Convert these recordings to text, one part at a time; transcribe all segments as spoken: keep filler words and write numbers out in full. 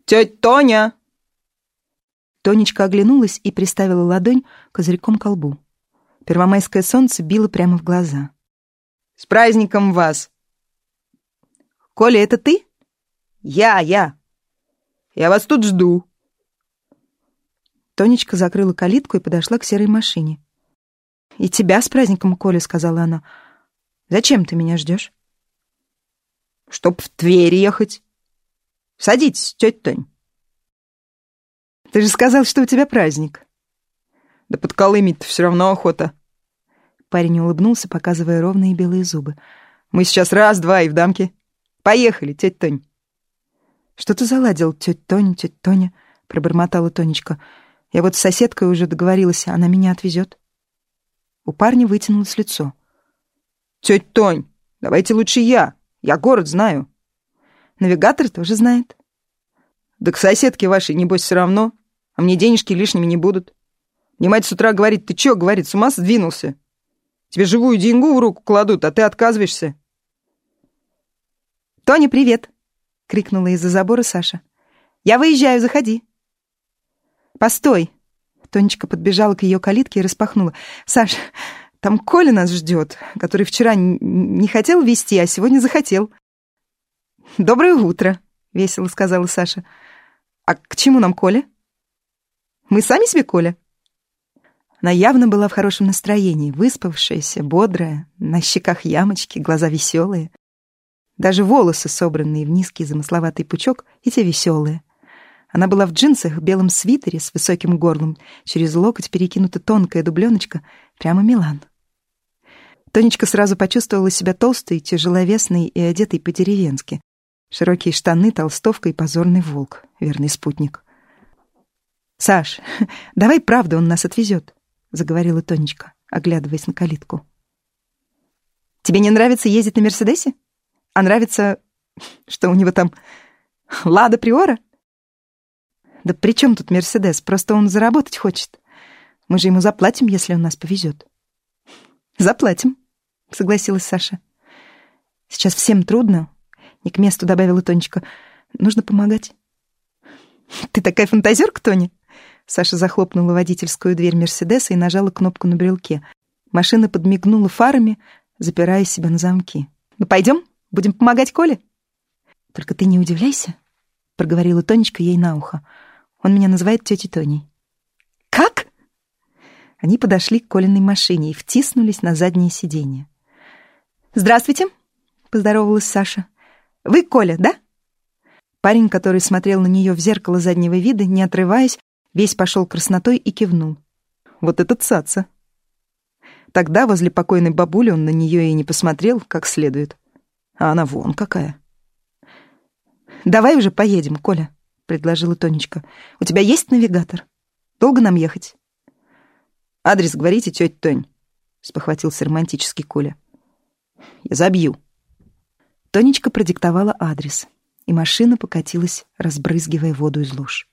Тетя Тоня!» Тонечка оглянулась и приставила ладонь козырьком к лбу. Первомайское солнце било прямо в глаза. «С праздником вас!» «Коля, это ты?» «Я, я! Я вас тут жду!» Тонечка закрыла калитку и подошла к серой машине. «И тебя с праздником, Коля», — сказала она. «Зачем ты меня ждешь?» «Чтоб в Тверь ехать. Садитесь, тетя Тонь». «Ты же сказал, что у тебя праздник». «Да под Колымей-то все равно охота». Парень улыбнулся, показывая ровные белые зубы. «Мы сейчас раз-два и в дамке. Поехали, тетя Тонь». «Что ты заладил, тетя Тоня, тетя Тоня?» — пробормотала Тонечка. «Я вот с соседкой уже договорилась, она меня отвезет». У парня вытянулось лицо. «Тетя Тонь, давайте лучше я. Я город знаю». «Навигатор тоже знает». «Да к соседке вашей, небось, все равно. А мне денежки лишними не будут. Мне мать с утра говорит: ты чё, говорит, с ума сдвинулся? Тебе живую деньгу в руку кладут, а ты отказываешься». «Тоня, привет!» — крикнула из-за забора Саша. «Я выезжаю, заходи». «Постой!» Тонечка подбежала к ее калитке и распахнула. «Саш, там Коля нас ждет, который вчера не хотел везти, а сегодня захотел». «Доброе утро!» — весело сказала Саша. «А к чему нам Коля? Мы сами себе Коля?» Она явно была в хорошем настроении, выспавшаяся, бодрая, на щеках ямочки, глаза веселые. Даже волосы, собранные в низкий замысловатый пучок, и те веселые. Она была в джинсах, в белом свитере с высоким горлом, через локоть перекинута тонкая дубленочка, прямо Милан. Тонечка сразу почувствовала себя толстой, тяжеловесной и одетой по-деревенски. Широкие штаны, толстовка и позорный волк, верный спутник. «Саш, давай правда, он нас отвезет», — заговорила Тонечка, оглядываясь на калитку. «Тебе не нравится ездить на Мерседесе? А нравится, что у него там Лада Приора?» «Да при чем тут Мерседес? Просто он заработать хочет. Мы же ему заплатим, если он нас повезет». «Заплатим», — согласилась Саша. «Сейчас всем трудно», — не к месту добавила Тонечка. «Нужно помогать». «Ты такая фантазерка, Тоня?» Саша захлопнула водительскую дверь Мерседеса и нажала кнопку на брелке. Машина подмигнула фарами, запирая себя на замки. «Ну, пойдем, будем помогать Коле?» «Только ты не удивляйся», — проговорила Тонечка ей на ухо. «Он меня называет тетей Тоней». «Как?» Они подошли к Колиной машине и втиснулись на заднее сиденье. «Здравствуйте», — поздоровалась Саша. «Вы Коля, да?» Парень, который смотрел на нее в зеркало заднего вида, не отрываясь, весь пошел краснотой и кивнул. «Вот этот цаца!» Тогда возле покойной бабули он на нее и не посмотрел как следует. А она вон какая. «Давай уже поедем, Коля», — предложила Тонечка. «У тебя есть навигатор? Долго нам ехать?» «Адрес говорите, тетя Тонь», — спохватился романтический Коля. «Я забью». Тонечка продиктовала адрес, и машина покатилась, разбрызгивая воду из луж.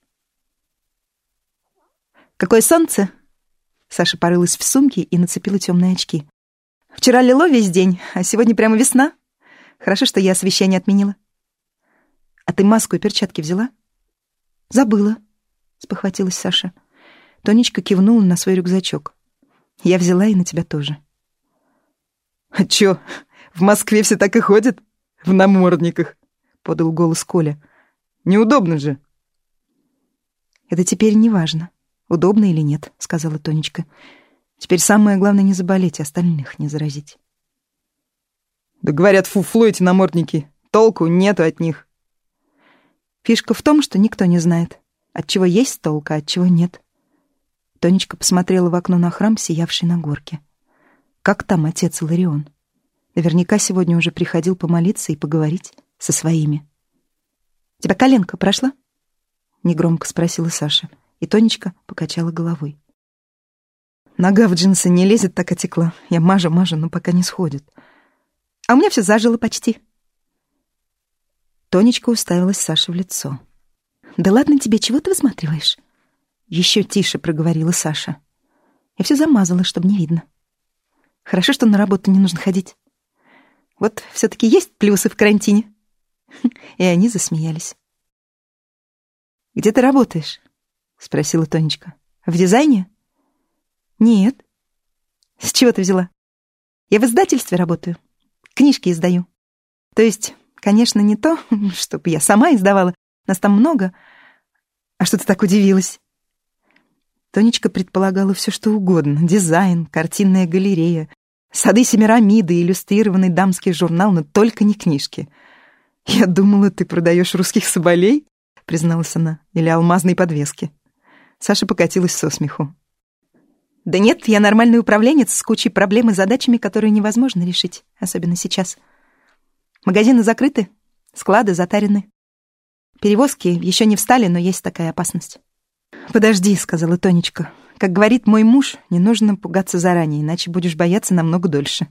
«Какое солнце!» Саша порылась в сумке и нацепила темные очки. «Вчера лило весь день, а сегодня прямо весна. Хорошо, что я освещение отменила». «А ты маску и перчатки взяла?» «Забыла», — спохватилась Саша. Тонечка кивнула на свой рюкзачок. «Я взяла и на тебя тоже». «А чё, в Москве все так и ходят? В намордниках?» — подал голос Коля. «Неудобно же». «Это теперь не важно, удобно или нет», — сказала Тонечка. «Теперь самое главное не заболеть, а остальных не заразить». «Да говорят, фуфло эти намордники. Толку нету от них». «Фишка в том, что никто не знает, от чего есть толк, а от чего нет». Тонечка посмотрела в окно на храм, сиявший на горке. «Как там отец Иларион? Наверняка сегодня уже приходил помолиться и поговорить со своими». «Тебя коленка прошла?» — негромко спросила Саша, и Тонечка покачала головой. «Нога в джинсы не лезет, так отекла. Я мажу-мажу, но пока не сходит. А у меня все зажило почти». Тонечка уставилась Саше в лицо. «Да ладно тебе, чего ты высматриваешь?» Еще тише проговорила Саша. «Я все замазала, чтобы не видно. Хорошо, что на работу не нужно ходить. Вот все-таки есть плюсы в карантине». И они засмеялись. «Где ты работаешь?» — спросила Тонечка. «В дизайне?» «Нет». «С чего ты взяла?» «Я в издательстве работаю. Книжки издаю. То есть, конечно, не то, чтобы я сама издавала. Нас там много. А что ты так удивилась?» Тонечка предполагала все, что угодно. Дизайн, картинная галерея, сады Семирамиды, иллюстрированный дамский журнал, но только не книжки. «Я думала, ты продаешь русских соболей», — призналась она, «или алмазные подвески». Саша покатилась со смеху. «Да нет, я нормальный управленец с кучей проблем и задачами, которые невозможно решить, особенно сейчас. Магазины закрыты, склады затарены. Перевозки еще не встали, но есть такая опасность». «Подожди», — сказала Тонечка. «Как говорит мой муж, не нужно пугаться заранее, иначе будешь бояться намного дольше».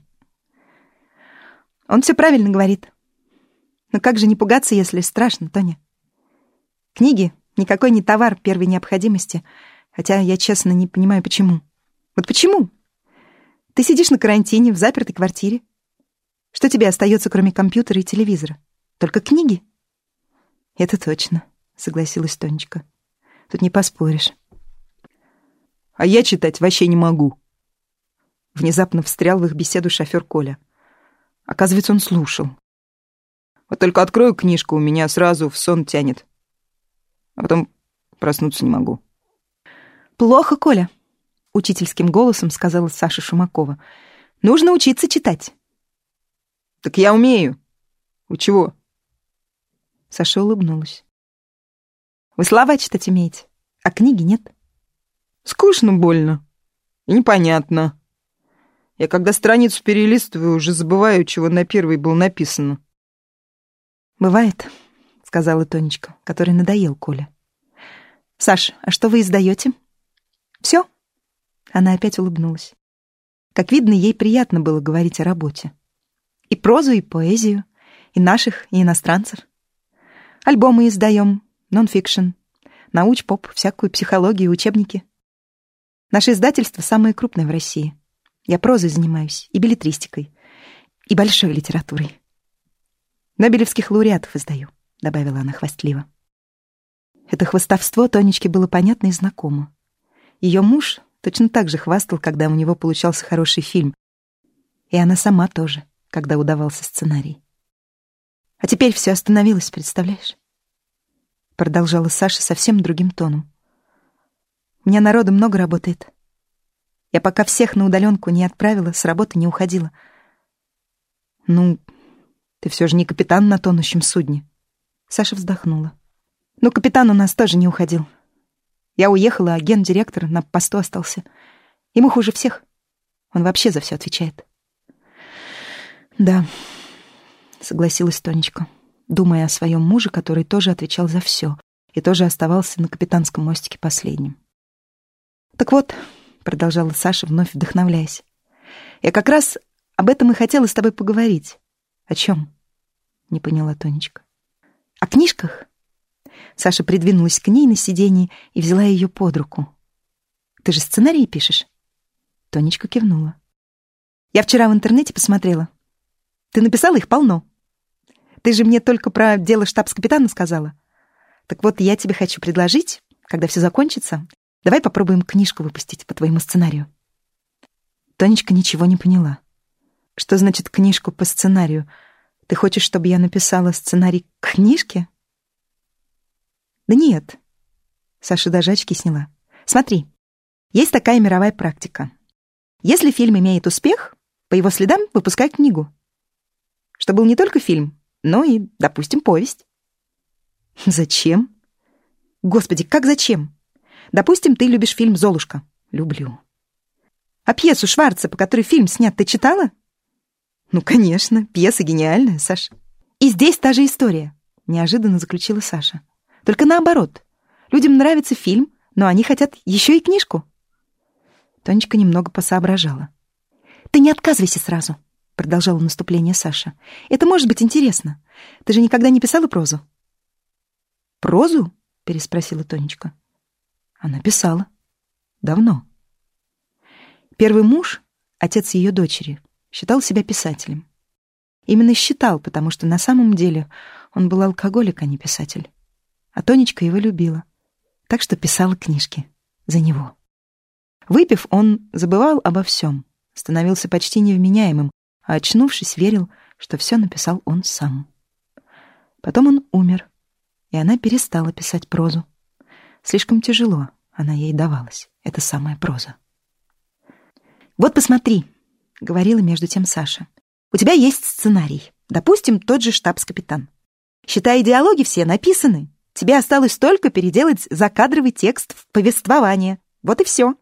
Он все правильно говорит. Но как же не пугаться, если страшно, Тоня? Книги — никакой не товар первой необходимости, хотя я, честно, не понимаю, почему. Вот почему? Ты сидишь на карантине в запертой квартире. Что тебе остается, кроме компьютера и телевизора? Только книги? Это точно, согласилась Тонечка. Тут не поспоришь. А я читать вообще не могу. Внезапно встрял в их беседу шофер Коля. Оказывается, он слушал. Вот только открою книжку, у меня сразу в сон тянет. А потом проснуться не могу. Плохо, Коля, учительским голосом сказала Саша Шумакова. Нужно учиться читать. Так я умею. У чего? Саша улыбнулась. Вы слова читать умеете, а книги нет. Скучно больно. И непонятно. Я когда страницу перелистываю, уже забываю, чего на первой было написано. «Бывает», — сказала Тонечка, которой надоел Коля. «Саш, а что вы издаете?» «Все?» Она опять улыбнулась. Как видно, ей приятно было говорить о работе. И прозу, и поэзию, и наших, и иностранцев. Альбомы издаем, нон-фикшн, науч-поп, всякую психологию, учебники. Наше издательство самое крупное в России. Я прозой занимаюсь, и беллетристикой, и большой литературой. Нобелевских лауреатов издаю», — добавила она хвастливо. Это хвастовство Тонечке было понятно и знакомо. Ее муж точно так же хвастал, когда у него получался хороший фильм. И она сама тоже, когда удавался сценарий. «А теперь все остановилось, представляешь?» Продолжала Саша совсем другим тоном. «У меня народу много работает. Я пока всех на удаленку не отправила, с работы не уходила. Ну, ты все же не капитан на тонущем судне». Саша вздохнула. «Ну, капитан у нас тоже не уходил. Я уехала, а гендиректор на посту остался. Ему хуже всех. Он вообще за все отвечает». «Да», — согласилась Тонечка, думая о своем муже, который тоже отвечал за все и тоже оставался на капитанском мостике последним. «Так вот», — продолжала Саша, вновь вдохновляясь, «я как раз об этом и хотела с тобой поговорить». «О чем?» — не поняла Тонечка. «О книжках». Саша придвинулась к ней на сиденье и взяла ее под руку. «Ты же сценарии пишешь?» Тонечка кивнула. «Я вчера в интернете посмотрела. Ты написала их полно. Ты же мне только про дело штабс-капитана сказала. Так вот, я тебе хочу предложить, когда все закончится, давай попробуем книжку выпустить по твоему сценарию». Тонечка ничего не поняла. «Что значит книжку по сценарию? Ты хочешь, чтобы я написала сценарий к книжке?» «Да нет». Саша даже очки сняла. «Смотри, есть такая мировая практика. Если фильм имеет успех, по его следам выпускай книгу. Что был не только фильм, но и, допустим, повесть». «Зачем?» «Господи, как зачем? Допустим, ты любишь фильм «Золушка». Люблю. А пьесу Шварца, по которой фильм снят, ты читала?» «Ну, конечно, пьеса гениальная, Саша». «И здесь та же история», — неожиданно заключила Саша. «Только наоборот. Людям нравится фильм, но они хотят еще и книжку». Тонечка немного посоображала. «Ты не отказывайся сразу», — продолжала наступление Саша. «Это может быть интересно. Ты же никогда не писала прозу?» «Прозу?» — переспросила Тонечка. Она писала. Давно. Первый муж, отец ее дочери, считал себя писателем. Именно считал, потому что на самом деле он был алкоголик, а не писатель. А Тонечка его любила, так что писала книжки за него. Выпив, он забывал обо всем, становился почти невменяемым, а очнувшись, верил, что все написал он сам. Потом он умер, и она перестала писать прозу. Слишком тяжело она ей давалась, эта самая проза. «Вот посмотри», — говорила между тем Саша, — «у тебя есть сценарий, допустим, тот же штабс-капитан. Считай, диалоги все написаны. Тебе осталось только переделать закадровый текст в повествование. Вот и все».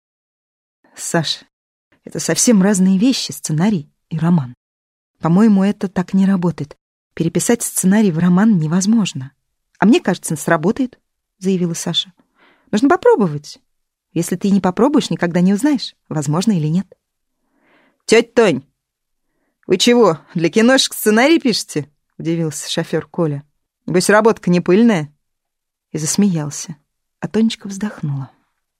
«Саш, это совсем разные вещи, сценарий и роман. По-моему, это так не работает. Переписать сценарий в роман невозможно». «А мне кажется, сработает», — заявила Саша. «Нужно попробовать. Если ты не попробуешь, никогда не узнаешь, возможно или нет». «Тетя Тонь, вы чего, для киношек сценарий пишете?» — удивился шофер Коля. «Небось, работка не пыльная?» И засмеялся. А Тонечка вздохнула.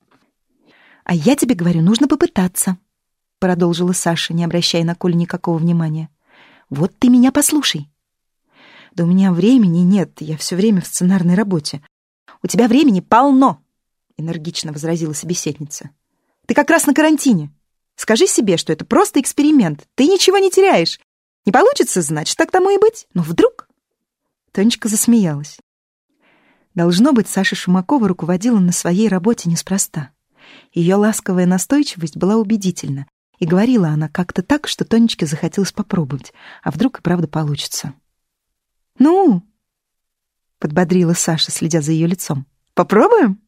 «А я тебе говорю, нужно попытаться», — продолжила Саша, не обращая на Колю никакого внимания. «Вот ты меня послушай». «Да у меня времени нет, я все время в сценарной работе». «У тебя времени полно», — энергично возразила собеседница. «Ты как раз на карантине. Скажи себе, что это просто эксперимент. Ты ничего не теряешь. Не получится, значит, так тому и быть. Но вдруг...» Тонечка засмеялась. Должно быть, Саша Шумакова руководила на своей работе неспроста. Ее ласковая настойчивость была убедительна, и говорила она как-то так, что Тонечке захотелось попробовать, а вдруг и правда получится. «Ну?» — подбодрила Саша, следя за ее лицом. «Попробуем?»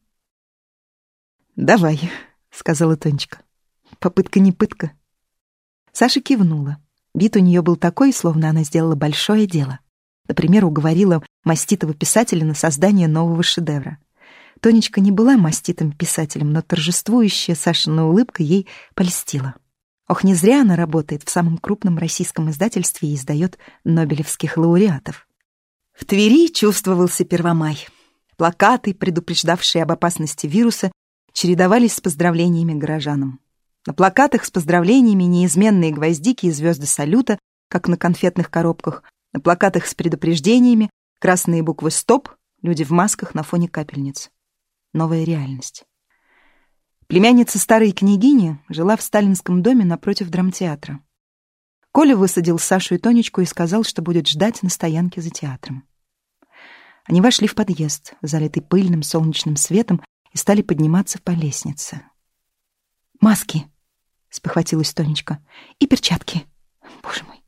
«Давай», — сказала Тонечка. «Попытка не пытка». Саша кивнула. Вид у нее был такой, словно она сделала большое дело. Например, уговорила маститого писателя на создание нового шедевра. Тонечка не была маститым писателем, но торжествующая Сашина улыбка ей польстила. Ох, не зря она работает в самом крупном российском издательстве и издает нобелевских лауреатов. В Твери чувствовался Первомай. Плакаты, предупреждавшие об опасности вируса, чередовались с поздравлениями горожанам. На плакатах с поздравлениями неизменные гвоздики и звезды салюта, как на конфетных коробках. На плакатах с предупреждениями красные буквы «Стоп», люди в масках на фоне капельниц. Новая реальность. Племянница старой княгини жила в сталинском доме напротив драмтеатра. Коля высадил Сашу и Тонечку и сказал, что будет ждать на стоянке за театром. Они вошли в подъезд, залитый пыльным солнечным светом, и стали подниматься по лестнице. «Маски!» — спохватилась Тонечка. «И перчатки! Боже мой!»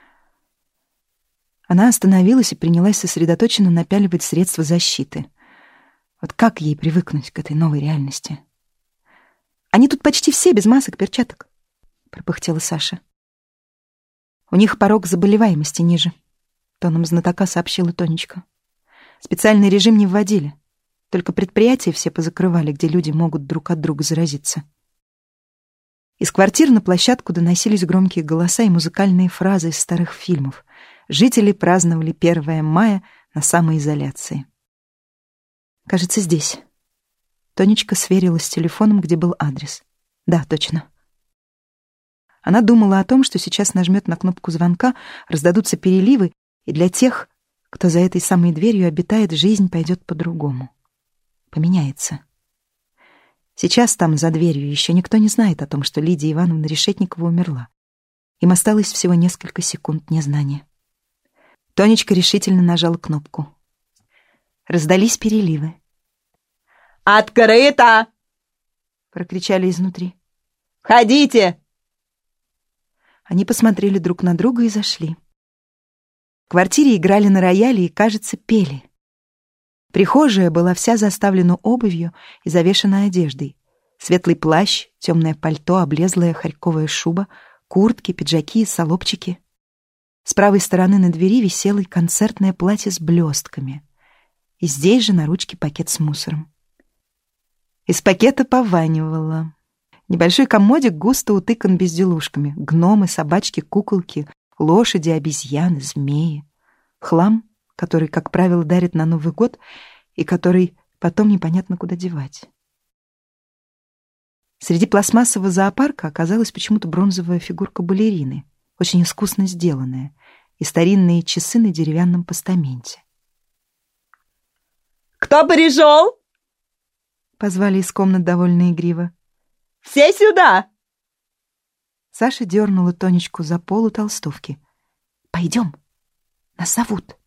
Она остановилась и принялась сосредоточенно напяливать средства защиты. Вот как ей привыкнуть к этой новой реальности? «Они тут почти все без масок, перчаток», — пропыхтела Саша. «У них порог заболеваемости ниже», — тоном знатока сообщила Тонечка. «Специальный режим не вводили. Только предприятия все позакрывали, где люди могут друг от друга заразиться». Из квартир на площадку доносились громкие голоса и музыкальные фразы из старых фильмов. Жители праздновали первое мая на самоизоляции. «Кажется, здесь». Тонечка сверилась с телефоном, где был адрес. «Да, точно». Она думала о том, что сейчас нажмет на кнопку звонка, раздадутся переливы, и для тех, кто за этой самой дверью обитает, жизнь пойдет по-другому. Поменяется. Сейчас там, за дверью, еще никто не знает о том, что Лидия Ивановна Решетникова умерла. Им осталось всего несколько секунд незнания. Тонечка решительно нажала кнопку. Раздались переливы. «Открыто!» — прокричали изнутри. «Входите!» Они посмотрели друг на друга и зашли. В квартире играли на рояле и, кажется, пели. Прихожая была вся заставлена обувью и завешена одеждой. Светлый плащ, темное пальто, облезлая харьковая шуба, куртки, пиджаки и салопчики. С правой стороны на двери висело концертное платье с блестками. И здесь же на ручке пакет с мусором. Из пакета пованивало. Небольшой комодик густо утыкан безделушками. Гномы, собачки, куколки, лошади, обезьяны, змеи. Хлам, который, как правило, дарят на Новый год и который потом непонятно куда девать. Среди пластмассового зоопарка оказалась почему-то бронзовая фигурка балерины, очень искусно сделанная, и старинные часы на деревянном постаменте. «Кто пришел?» — позвали из комнат довольно игриво. «Все сюда!» Саша дернула Тонечку за полу толстовки. «Пойдем, нас зовут».